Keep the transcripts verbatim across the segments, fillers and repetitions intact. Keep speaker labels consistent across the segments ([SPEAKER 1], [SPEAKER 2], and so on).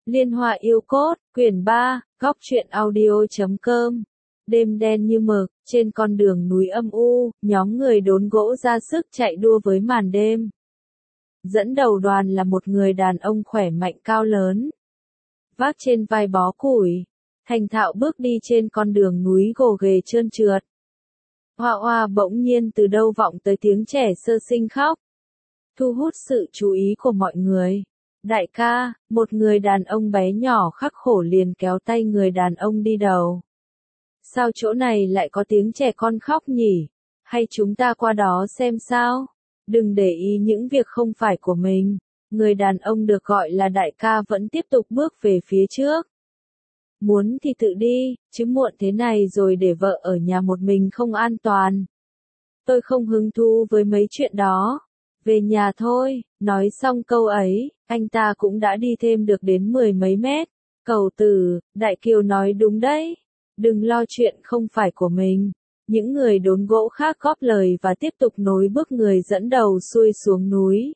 [SPEAKER 1] Liên Hoa Yêu Cốt, quyển ba, góc truyện audio chấm com. Đêm đen như mực, trên con đường núi âm u, nhóm người đốn gỗ ra sức chạy đua với màn đêm. Dẫn đầu đoàn là một người đàn ông khỏe mạnh cao lớn. Vác trên vai bó củi, thành thạo bước đi trên con đường núi gồ ghề trơn trượt. Hoa hoa bỗng nhiên từ đâu vọng tới tiếng trẻ sơ sinh khóc. Thu hút sự chú ý của mọi người. Đại ca, một người đàn ông bé nhỏ khắc khổ liền kéo tay người đàn ông đi đầu. Sao chỗ này lại có tiếng trẻ con khóc nhỉ? Hay chúng ta qua đó xem sao? Đừng để ý những việc không phải của mình. Người đàn ông được gọi là đại ca vẫn tiếp tục bước về phía trước. Muốn thì tự đi, chứ muộn thế này rồi để vợ ở nhà một mình không an toàn. Tôi không hứng thú với mấy chuyện đó. Về nhà thôi, nói xong câu ấy, anh ta cũng đã đi thêm được đến mười mấy mét. Cầu Tử, Đại Kiều nói đúng đấy. Đừng lo chuyện không phải của mình. Những người đốn gỗ khác góp lời và tiếp tục nối bước người dẫn đầu xuôi xuống núi.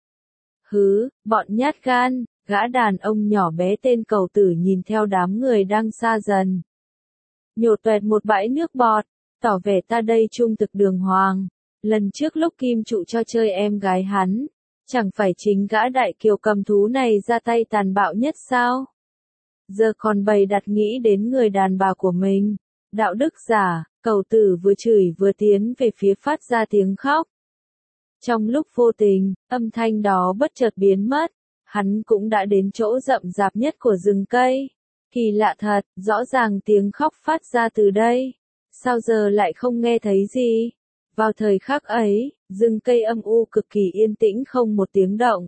[SPEAKER 1] Hứ, bọn nhát gan, gã đàn ông nhỏ bé tên Cầu Tử nhìn theo đám người đang xa dần. Nhổ toẹt một bãi nước bọt, tỏ vẻ ta đây trung thực đường hoàng. Lần trước lúc Kim Trụ cho chơi em gái hắn, chẳng phải chính gã Đại Kiều cầm thú này ra tay tàn bạo nhất sao? Giờ còn bày đặt nghĩ đến người đàn bà của mình. Đạo đức giả, Cầu Tử vừa chửi vừa tiến về phía phát ra tiếng khóc. Trong lúc vô tình, âm thanh đó bất chợt biến mất, hắn cũng đã đến chỗ rậm rạp nhất của rừng cây. Kỳ lạ thật, rõ ràng tiếng khóc phát ra từ đây. Sao giờ lại không nghe thấy gì? Vào thời khắc ấy, rừng cây âm u cực kỳ yên tĩnh không một tiếng động.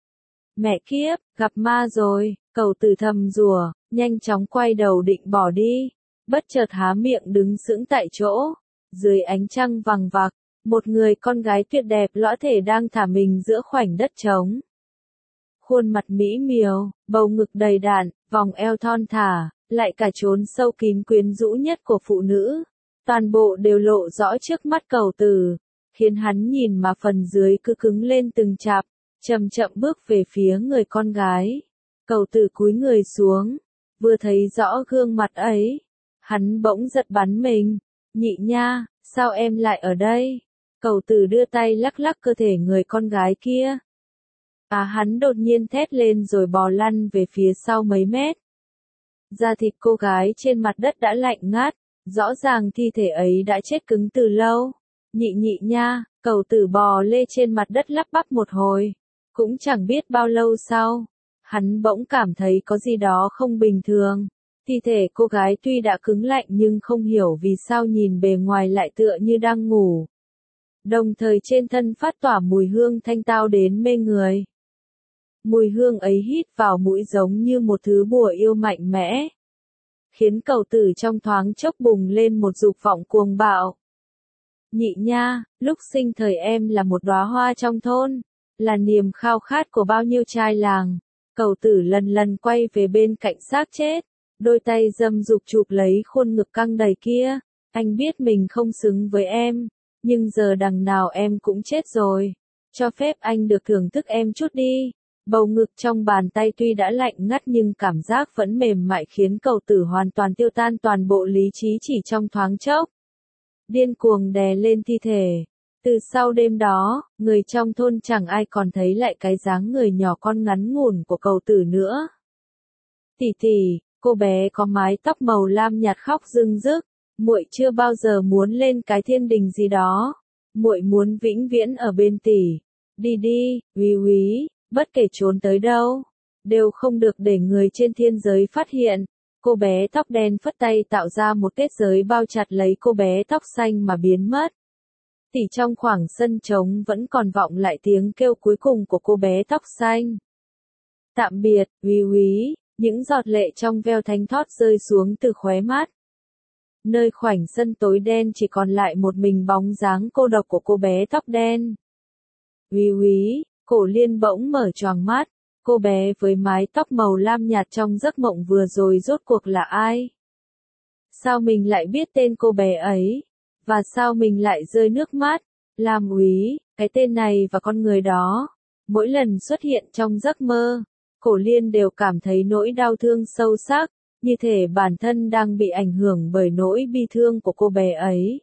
[SPEAKER 1] Mẹ kiếp, gặp ma rồi, Cầu Tử thầm rủa, nhanh chóng quay đầu định bỏ đi. Bất chợt há miệng đứng sững tại chỗ. Dưới ánh trăng vằng vặc, một người con gái tuyệt đẹp lõa thể đang thả mình giữa khoảnh đất trống. Khuôn mặt mỹ miều, bầu ngực đầy đặn, vòng eo thon thả, lại cả chốn sâu kín quyến rũ nhất của phụ nữ. Toàn bộ đều lộ rõ trước mắt Cầu Tử, khiến hắn nhìn mà phần dưới cứ cứng lên từng chạp, chậm chậm bước về phía người con gái. Cầu Tử cúi người xuống, vừa thấy rõ gương mặt ấy, hắn bỗng giật bắn mình. Nhị nha, sao em lại ở đây? Cầu Tử đưa tay lắc lắc cơ thể người con gái kia. À hắn đột nhiên thét lên rồi bò lăn về phía sau mấy mét. Da thịt cô gái trên mặt đất đã lạnh ngắt. Rõ ràng thi thể ấy đã chết cứng từ lâu. Nhị nhị nha, Cầu Tử bò lê trên mặt đất lắp bắp một hồi. Cũng chẳng biết bao lâu sau, hắn bỗng cảm thấy có gì đó không bình thường. Thi thể cô gái tuy đã cứng lạnh nhưng không hiểu vì sao nhìn bề ngoài lại tựa như đang ngủ. Đồng thời trên thân phát tỏa mùi hương thanh tao đến mê người. Mùi hương ấy hít vào mũi giống như một thứ bùa yêu mạnh mẽ, khiến Cầu Tử trong thoáng chốc bùng lên một dục vọng cuồng bạo. Nhị nha, lúc sinh thời em là một đóa hoa trong thôn, là niềm khao khát của bao nhiêu trai làng. Cầu Tử lần lần quay về bên cạnh xác chết, đôi tay dâm dục chụp lấy khuôn ngực căng đầy kia. Anh biết mình không xứng với em, nhưng giờ đằng nào em cũng chết rồi. Cho phép anh được thưởng thức em chút đi. Bầu ngực trong bàn tay tuy đã lạnh ngắt nhưng cảm giác vẫn mềm mại khiến Cầu Tử hoàn toàn tiêu tan toàn bộ lý trí chỉ trong thoáng chốc. Điên cuồng đè lên thi thể. Từ sau đêm đó, người trong thôn chẳng ai còn thấy lại cái dáng người nhỏ con ngắn ngủn của Cầu Tử nữa. Tỷ tỷ, cô bé có mái tóc màu lam nhạt khóc rưng rức. Muội chưa bao giờ muốn lên cái thiên đình gì đó. Muội muốn vĩnh viễn ở bên tỷ. Đi đi, Úy Úy. Bất kể trốn tới đâu, đều không được để người trên thiên giới phát hiện. Cô bé tóc đen phất tay tạo ra một kết giới bao chặt lấy cô bé tóc xanh mà biến mất. Thì trong khoảng sân trống vẫn còn vọng lại tiếng kêu cuối cùng của cô bé tóc xanh. Tạm biệt, Úy Úy, những giọt lệ trong veo thánh thót rơi xuống từ khóe mắt. Nơi khoảnh sân tối đen chỉ còn lại một mình bóng dáng cô độc của cô bé tóc đen. Úy Úy. Cổ Liên bỗng mở choàng mắt, cô bé với mái tóc màu lam nhạt trong giấc mộng vừa rồi rốt cuộc là ai? Sao mình lại biết tên cô bé ấy? Và sao mình lại rơi nước mắt? Lam Úy, cái tên này và con người đó, mỗi lần xuất hiện trong giấc mơ, Cổ Liên đều cảm thấy nỗi đau thương sâu sắc, như thể bản thân đang bị ảnh hưởng bởi nỗi bi thương của cô bé ấy.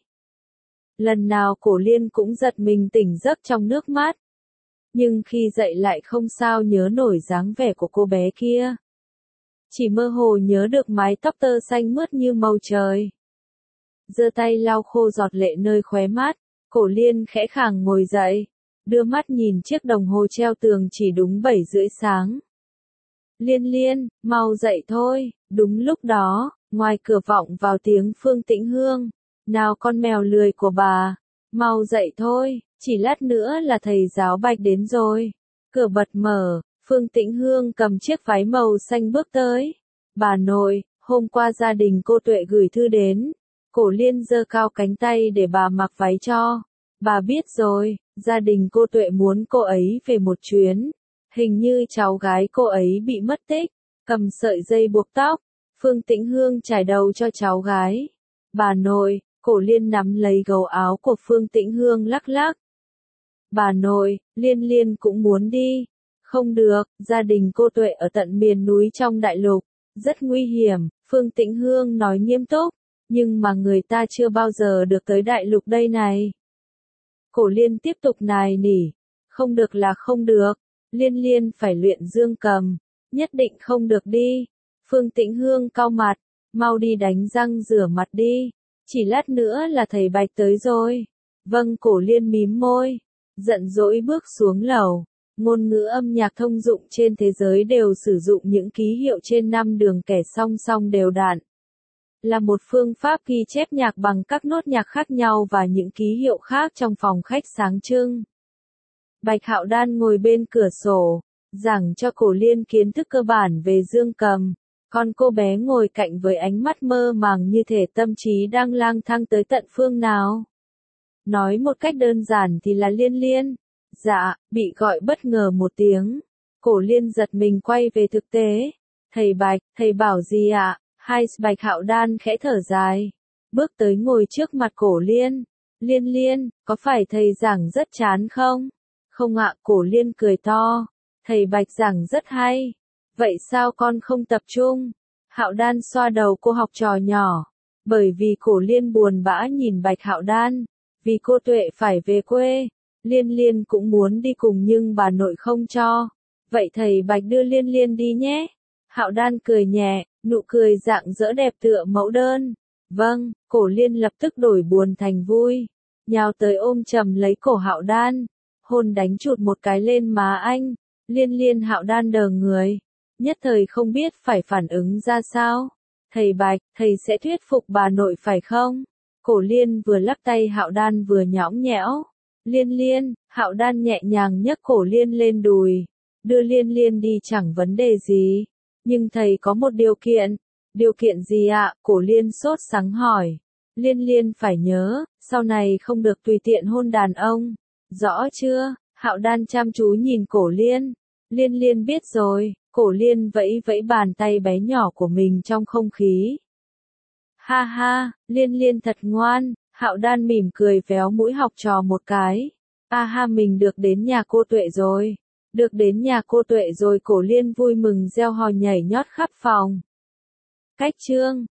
[SPEAKER 1] Lần nào Cổ Liên cũng giật mình tỉnh giấc trong nước mắt. Nhưng khi dậy lại không sao nhớ nổi dáng vẻ của cô bé kia. Chỉ mơ hồ nhớ được mái tóc tơ xanh mướt như màu trời. Giơ tay lau khô giọt lệ nơi khóe mắt, Cổ Liên khẽ khàng ngồi dậy, đưa mắt nhìn chiếc đồng hồ treo tường chỉ đúng bảy rưỡi sáng. Liên Liên, mau dậy thôi, đúng lúc đó, ngoài cửa vọng vào tiếng Phương Tĩnh Hương. Nào con mèo lười của bà, mau dậy thôi, chỉ lát nữa là thầy giáo Bạch đến rồi. Cửa bật mở, Phương Tĩnh Hương cầm chiếc váy màu xanh bước tới. Bà nội, hôm qua gia đình cô Tuệ gửi thư đến. Cổ Liên giơ cao cánh tay để bà mặc váy cho. Bà biết rồi, gia đình cô Tuệ muốn cô ấy về một chuyến. Hình như cháu gái cô ấy bị mất tích. Cầm sợi dây buộc tóc, Phương Tĩnh Hương trải đầu cho cháu gái. Bà nội, Cổ Liên nắm lấy gấu áo của Phương Tĩnh Hương lắc lắc. Bà nội, Liên Liên cũng muốn đi. Không được, gia đình cô Tuệ ở tận miền núi trong đại lục. Rất nguy hiểm, Phương Tĩnh Hương nói nghiêm túc. Nhưng mà người ta chưa bao giờ được tới đại lục đây này. Cổ Liên tiếp tục nài nỉ. Không được là không được. Liên Liên phải luyện dương cầm. Nhất định không được đi. Phương Tĩnh Hương cau mặt. Mau đi đánh răng rửa mặt đi. Chỉ lát nữa là thầy Bạch tới rồi. Vâng, Cổ Liên mím môi. Giận dỗi bước xuống lầu. Ngôn ngữ âm nhạc thông dụng trên thế giới đều sử dụng những ký hiệu trên năm đường kẻ song song đều đặn. Là một phương pháp ghi chép nhạc bằng các nốt nhạc khác nhau và những ký hiệu khác trong phòng khách sáng trưng. Bạch Hạo Đan ngồi bên cửa sổ, giảng cho Cổ Liên kiến thức cơ bản về dương cầm. Còn cô bé ngồi cạnh với ánh mắt mơ màng như thể tâm trí đang lang thang tới tận phương nào. Nói một cách đơn giản thì là Liên Liên. Dạ, bị gọi bất ngờ một tiếng. Cổ Liên giật mình quay về thực tế. Thầy Bạch, thầy bảo gì ạ? Hai Bạch Hạo Đan khẽ thở dài. Bước tới ngồi trước mặt Cổ Liên. Liên Liên, có phải thầy giảng rất chán không? Không ạ, Cổ Liên cười to. Thầy Bạch giảng rất hay. Vậy sao con không tập trung? Hạo Đan xoa đầu cô học trò nhỏ. Bởi vì Cổ Liên buồn bã nhìn Bạch Hạo Đan. Vì cô Tuệ phải về quê. Liên Liên cũng muốn đi cùng nhưng bà nội không cho. Vậy thầy Bạch đưa Liên Liên đi nhé. Hạo Đan cười nhẹ, nụ cười rạng rỡ đẹp tựa mẫu đơn. Vâng, Cổ Liên lập tức đổi buồn thành vui. Nhào tới ôm chầm lấy cổ Hạo Đan. Hôn đánh chụt một cái lên má anh. Liên Liên Hạo Đan đờ người. Nhất thời không biết phải phản ứng ra sao. Thầy Bạch, thầy sẽ thuyết phục bà nội phải không? Cổ Liên vừa lắc tay Hạo Đan vừa nhõng nhẽo. Liên Liên, Hạo Đan nhẹ nhàng nhấc Cổ Liên lên đùi. Đưa Liên Liên đi chẳng vấn đề gì. Nhưng thầy có một điều kiện. Điều kiện gì ạ? Cổ Liên sốt sắng hỏi. Liên Liên phải nhớ, sau này không được tùy tiện hôn đàn ông. Rõ chưa? Hạo Đan chăm chú nhìn Cổ Liên. Liên Liên biết rồi. Cổ Liên vẫy vẫy bàn tay bé nhỏ của mình trong không khí. Ha ha, Liên Liên thật ngoan. Hạo Đan mỉm cười véo mũi học trò một cái. A ha, mình được đến nhà cô Tuệ rồi. Được đến nhà cô Tuệ rồi. Cổ Liên vui mừng reo hò nhảy nhót khắp phòng. Cách chương